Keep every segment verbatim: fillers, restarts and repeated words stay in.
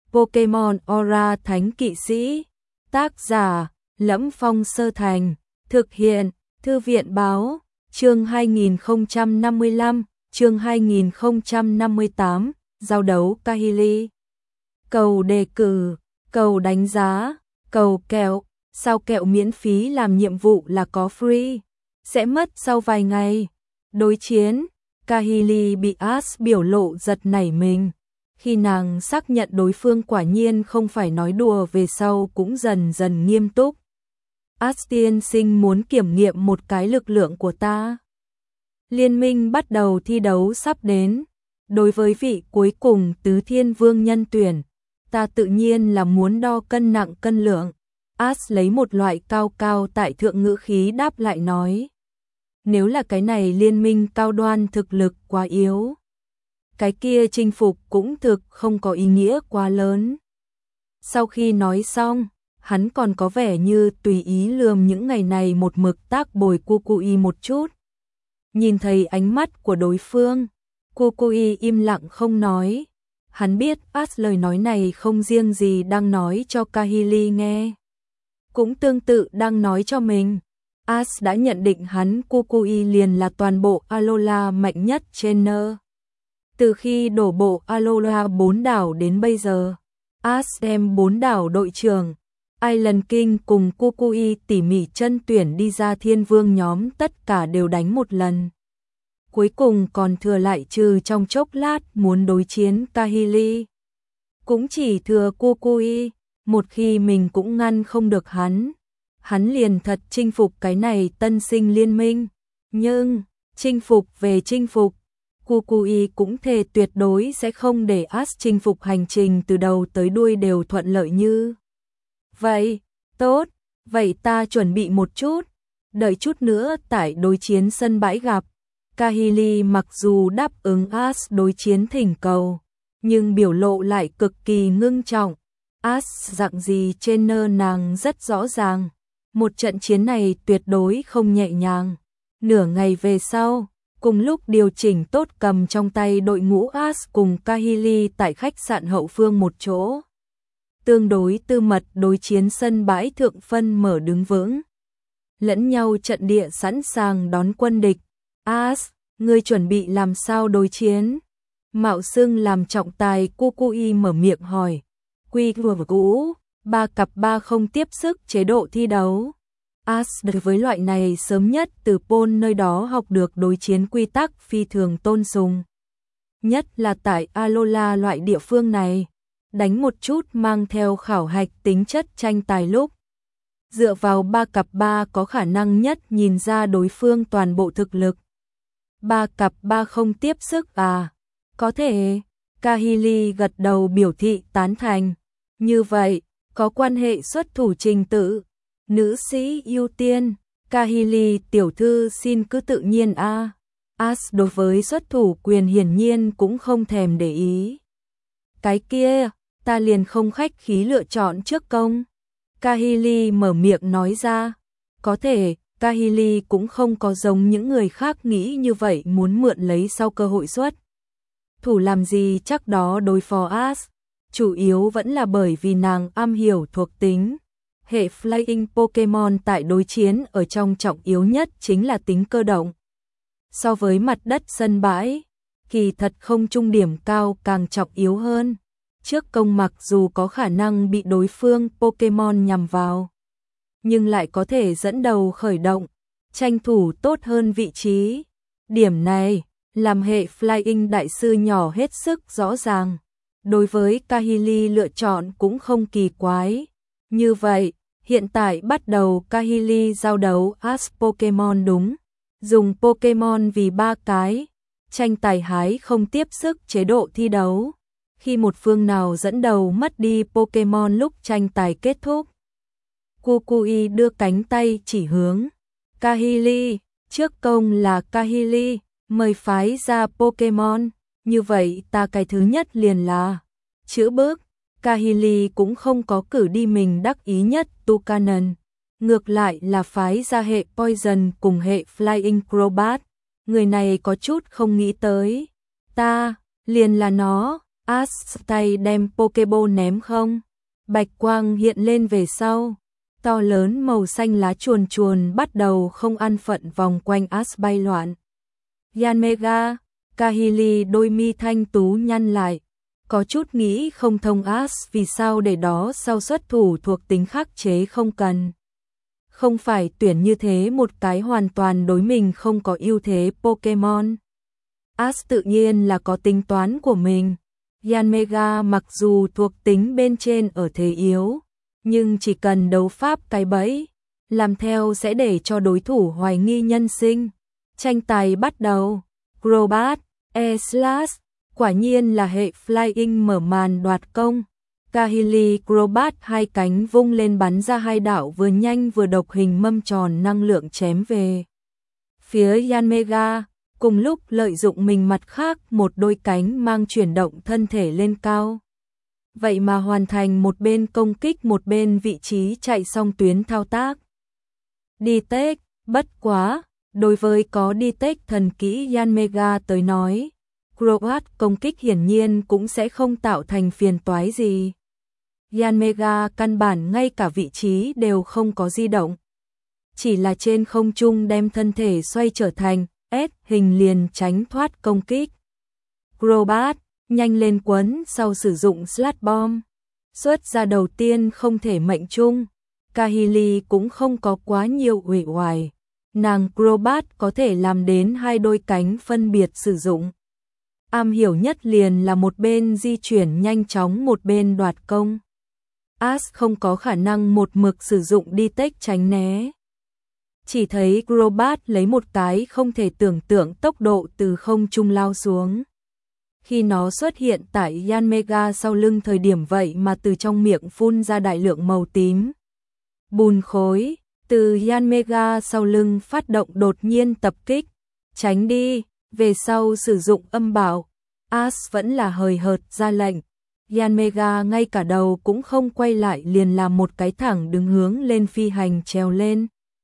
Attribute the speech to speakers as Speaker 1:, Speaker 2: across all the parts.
Speaker 1: Pokemon Aura Thánh Kỵ Sĩ. Tác giả: Lẫm Phong Sơ Thành. Thực hiện: Thư viện báo. Chương hai nghìn không trăm năm mươi lăm, chương hai nghìn không trăm năm mươi tám, giao đấu Kahili. Cầu đề cử, cầu đánh giá, cầu kẹo, sao kẹo miễn phí làm nhiệm vụ là có free, sẽ mất sau vài ngày. Đối chiến, Kahili bị Ash biểu lộ giật nảy mình. Khi nàng xác nhận đối phương quả nhiên không phải nói đùa về sau cũng dần dần nghiêm túc. Ash tiên sinh muốn kiểm nghiệm một cái lực lượng của ta. Liên minh bắt đầu thi đấu sắp đến. Đối với vị cuối cùng tứ thiên vương nhân tuyển, ta tự nhiên là muốn đo cân nặng cân lượng. Ash lấy một loại cao cao tại thượng ngữ khí đáp lại nói. Nếu là cái này liên minh cao đoan thực lực quá yếu, cái kia chinh phục cũng thực không có ý nghĩa quá lớn. Sau khi nói xong, hắn còn có vẻ như tùy ý lườm những ngày này một mực tác bồi Kukui một chút. Nhìn thấy ánh mắt của đối phương, Kukui im lặng không nói. Hắn biết Ash lời nói này không riêng gì đang nói cho Kahili nghe, cũng tương tự đang nói cho mình. Ash đã nhận định hắn Kukui liền là toàn bộ Alola mạnh nhất trên nơ. Từ khi đổ bộ Alola bốn đảo đến bây giờ, Ash đem bốn đảo đội trưởng Island King cùng Kukui tỉ mỉ chân tuyển đi ra thiên vương nhóm tất cả đều đánh một lần. Cuối cùng còn thừa lại trừ trong chốc lát muốn đối chiến Kahili, cũng chỉ thừa Kukui. Một khi mình cũng ngăn không được hắn, hắn liền thật chinh phục cái này tân sinh liên minh. Nhưng, chinh phục về chinh phục, Kukui cũng thề tuyệt đối sẽ không để Ash chinh phục hành trình từ đầu tới đuôi đều thuận lợi như vậy. Tốt, vậy ta chuẩn bị một chút, đợi chút nữa tại đối chiến sân bãi gặp. Kahili mặc dù đáp ứng Ash đối chiến thỉnh cầu, nhưng biểu lộ lại cực kỳ ngưng trọng. Ash dạng gì trên nơ nàng rất rõ ràng, một trận chiến này tuyệt đối không nhẹ nhàng. Nửa ngày về sau, cùng lúc điều chỉnh tốt cầm trong tay đội ngũ, Ash cùng Kahili tại khách sạn hậu phương một chỗ tương đối tư mật đối chiến sân bãi thượng phân mở đứng vững, lẫn nhau trận địa sẵn sàng đón quân địch. Ash, ngươi chuẩn bị làm sao đối chiến? Mạo xưng làm trọng tài Kukui mở miệng hỏi. Quy vừa cũ, ba cặp ba không tiếp sức chế độ thi đấu. Ash đối với loại này sớm nhất từ Paul nơi đó học được đối chiến quy tắc phi thường tôn sùng. Nhất là tại Alola loại địa phương này, đánh một chút mang theo khảo hạch tính chất tranh tài lúc. Dựa vào ba cặp ba có khả năng nhất nhìn ra đối phương toàn bộ thực lực. Ba cặp ba không tiếp sức à? Có thể. Kahili gật đầu biểu thị tán thành. Như vậy, có quan hệ xuất thủ trình tự. Nữ sĩ ưu tiên. Kahili tiểu thư xin cứ tự nhiên a. À. Ash đối với xuất thủ quyền hiển nhiên cũng không thèm để ý. Cái kia, ta liền không khách khí lựa chọn trước công. Kahili mở miệng nói ra. Có thể, Kahili cũng không có giống những người khác nghĩ như vậy muốn mượn lấy sau cơ hội xuất thủ làm gì chắc đó đối phó Ash. Chủ yếu vẫn là bởi vì nàng am hiểu thuộc tính. Hệ Flying Pokemon tại đối chiến ở trong trọng yếu nhất chính là tính cơ động. So với mặt đất sân bãi, kỳ thật không trung điểm cao càng trọng yếu hơn. Trước công mặc dù có khả năng bị đối phương Pokemon nhằm vào, nhưng lại có thể dẫn đầu khởi động, tranh thủ tốt hơn vị trí. Điểm này, làm hệ Flying đại sư nhỏ hết sức rõ ràng. Đối với Kahili lựa chọn cũng không kỳ quái. Như vậy, hiện tại bắt đầu Kahili giao đấu Ash Pokemon đúng. Dùng Pokemon vì ba cái, tranh tài hái không tiếp sức chế độ thi đấu. Khi một phương nào dẫn đầu mất đi Pokemon lúc tranh tài kết thúc. Kukui đưa cánh tay chỉ hướng Kahili, trước công là Kahili, mời phái ra Pokemon. Như vậy ta cái thứ nhất liền là chữ bước. Kahili cũng không có cử đi mình đắc ý nhất Toucannon, ngược lại là phái ra hệ Poison cùng hệ Flying Crobat. Người này có chút không nghĩ tới. Ta, liền là nó. Ash tay đem Pokeball ném không. Bạch quang hiện lên về sau. To lớn màu xanh lá chuồn chuồn bắt đầu không an phận vòng quanh Ash bay loạn. Yanmega, Kahili đôi mi thanh tú nhăn lại. Có chút nghĩ không thông Ash vì sao để đó sau xuất thủ thuộc tính khắc chế không cần. Không phải tuyển như thế một cái hoàn toàn đối mình không có ưu thế Pokemon. Ash tự nhiên là có tính toán của mình. Yanmega mặc dù thuộc tính bên trên ở thế yếu, nhưng chỉ cần đấu pháp cái bẫy, làm theo sẽ để cho đối thủ hoài nghi nhân sinh. Tranh tài bắt đầu. Crobat, E-Slash, quả nhiên là hệ Flying mở màn đoạt công. Kahili Crobat hai cánh vung lên bắn ra hai đạo vừa nhanh vừa độc hình mâm tròn năng lượng chém về phía Yanmega, cùng lúc lợi dụng mình mặt khác một đôi cánh mang chuyển động thân thể lên cao. Vậy mà hoàn thành một bên công kích một bên vị trí chạy song tuyến thao tác. Detect, bất quá, đối với có Detect thần kỹ Yanmega tới nói, Crobat công kích hiển nhiên cũng sẽ không tạo thành phiền toái gì. Yanmega căn bản ngay cả vị trí đều không có di động. Chỉ là trên không trung đem thân thể xoay trở thành S hình liền tránh thoát công kích. Crobat, nhanh lên quấn sau sử dụng Slash Bomb. Xuất ra đầu tiên không thể mệnh chung. Kahili cũng không có quá nhiều uể oải. Nàng Crobat có thể làm đến hai đôi cánh phân biệt sử dụng. Am hiểu nhất liền là một bên di chuyển nhanh chóng một bên đoạt công. Ash không có khả năng một mực sử dụng Detect tránh né. Chỉ thấy Crobat lấy một cái không thể tưởng tượng tốc độ từ không trung lao xuống. Khi nó xuất hiện tại Yanmega sau lưng thời điểm vậy mà từ trong miệng phun ra đại lượng màu tím. Bùn khối, từ Yanmega sau lưng phát động đột nhiên tập kích. Tránh đi, về sau sử dụng âm bảo. Ash vẫn là hời hợt ra lệnh. Yanmega ngay cả đầu cũng không quay lại liền làm một cái thẳng đứng hướng lên phi hành trèo lên.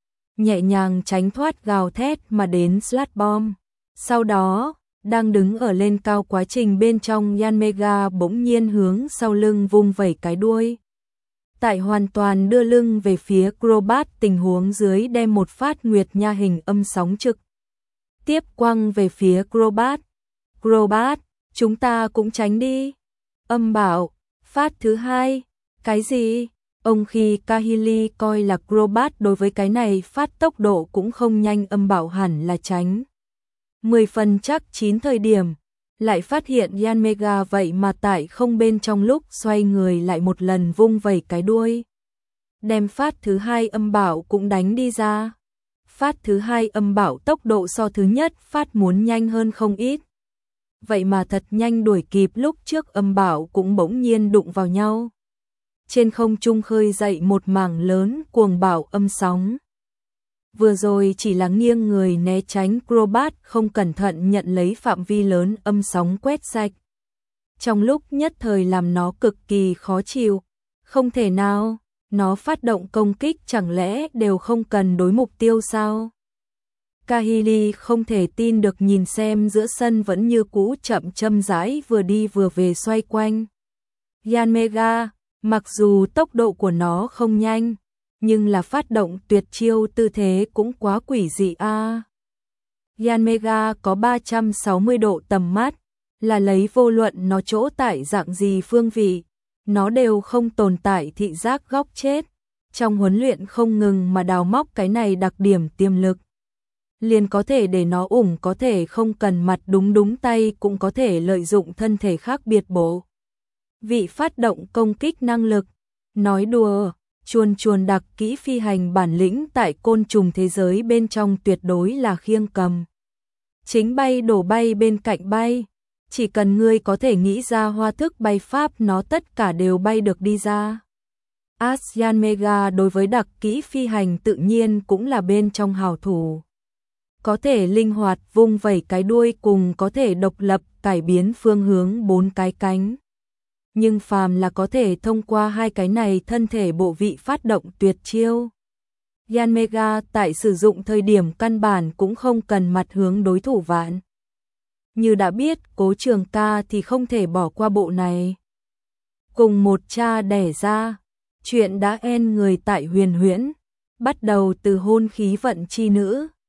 Speaker 1: Nhẹ nhàng tránh thoát gào thét mà đến Slash Bomb. Sau đó, đang đứng ở lên cao quá trình bên trong Yanmega bỗng nhiên hướng sau lưng vung vẩy cái đuôi. Tại hoàn toàn đưa lưng về phía Crobat tình huống dưới đem một phát nguyệt nha hình âm sóng trực. Tiếp quăng về phía Crobat. Crobat, chúng ta cũng tránh đi. Âm bảo, phát thứ hai. Cái gì? Ông khi Kahili coi là Crobat đối với cái này phát tốc độ cũng không nhanh âm bảo hẳn là tránh. Mười phần chắc chín thời điểm, lại phát hiện Yanmega vậy mà tại không bên trong lúc xoay người lại một lần vung vẩy cái đuôi. Đem phát thứ hai âm bảo cũng đánh đi ra. Phát thứ hai âm bảo tốc độ so thứ nhất phát muốn nhanh hơn không ít. Vậy mà thật nhanh đuổi kịp lúc trước âm bảo cũng bỗng nhiên đụng vào nhau. Trên không trung khơi dậy một mảng lớn cuồng bạo âm sóng. Vừa rồi chỉ là nghiêng người né tránh Crobat không cẩn thận nhận lấy phạm vi lớn âm sóng quét sạch. Trong lúc nhất thời làm nó cực kỳ khó chịu. Không thể nào, nó phát động công kích chẳng lẽ đều không cần đối mục tiêu sao? Kahili không thể tin được nhìn xem giữa sân vẫn như cũ chậm châm rãi vừa đi vừa về xoay quanh. Yanmega, mặc dù tốc độ của nó không nhanh, nhưng là phát động tuyệt chiêu tư thế cũng quá quỷ dị a. À. Yanmega có ba trăm sáu mươi độ tầm mắt, là lấy vô luận nó chỗ tại dạng gì phương vị, nó đều không tồn tại thị giác góc chết. Trong huấn luyện không ngừng mà đào móc cái này đặc điểm tiềm lực. Liền có thể để nó ủng có thể không cần mặt đúng đúng tay cũng có thể lợi dụng thân thể khác biệt bộ. Vị phát động công kích năng lực. Nói đùa, chuồn chuồn đặc kỹ phi hành bản lĩnh tại côn trùng thế giới bên trong tuyệt đối là khiêng cầm. Chính bay đổ bay bên cạnh bay. Chỉ cần ngươi có thể nghĩ ra hoa thức bay pháp nó tất cả đều bay được đi ra. Ash Yanmega đối với đặc kỹ phi hành tự nhiên cũng là bên trong hảo thủ. Có thể linh hoạt vung vẩy cái đuôi cùng có thể độc lập cải biến phương hướng bốn cái cánh. Nhưng phàm là có thể thông qua hai cái này thân thể bộ vị phát động tuyệt chiêu. Yanmega tại sử dụng thời điểm căn bản cũng không cần mặt hướng đối thủ vạn. như đã biết Cố Trường Ca thì không thể bỏ qua bộ này. Cùng một cha đẻ ra, chuyện đã en người tại Huyền Huyễn, bắt đầu từ hôn khí vận chi nữ,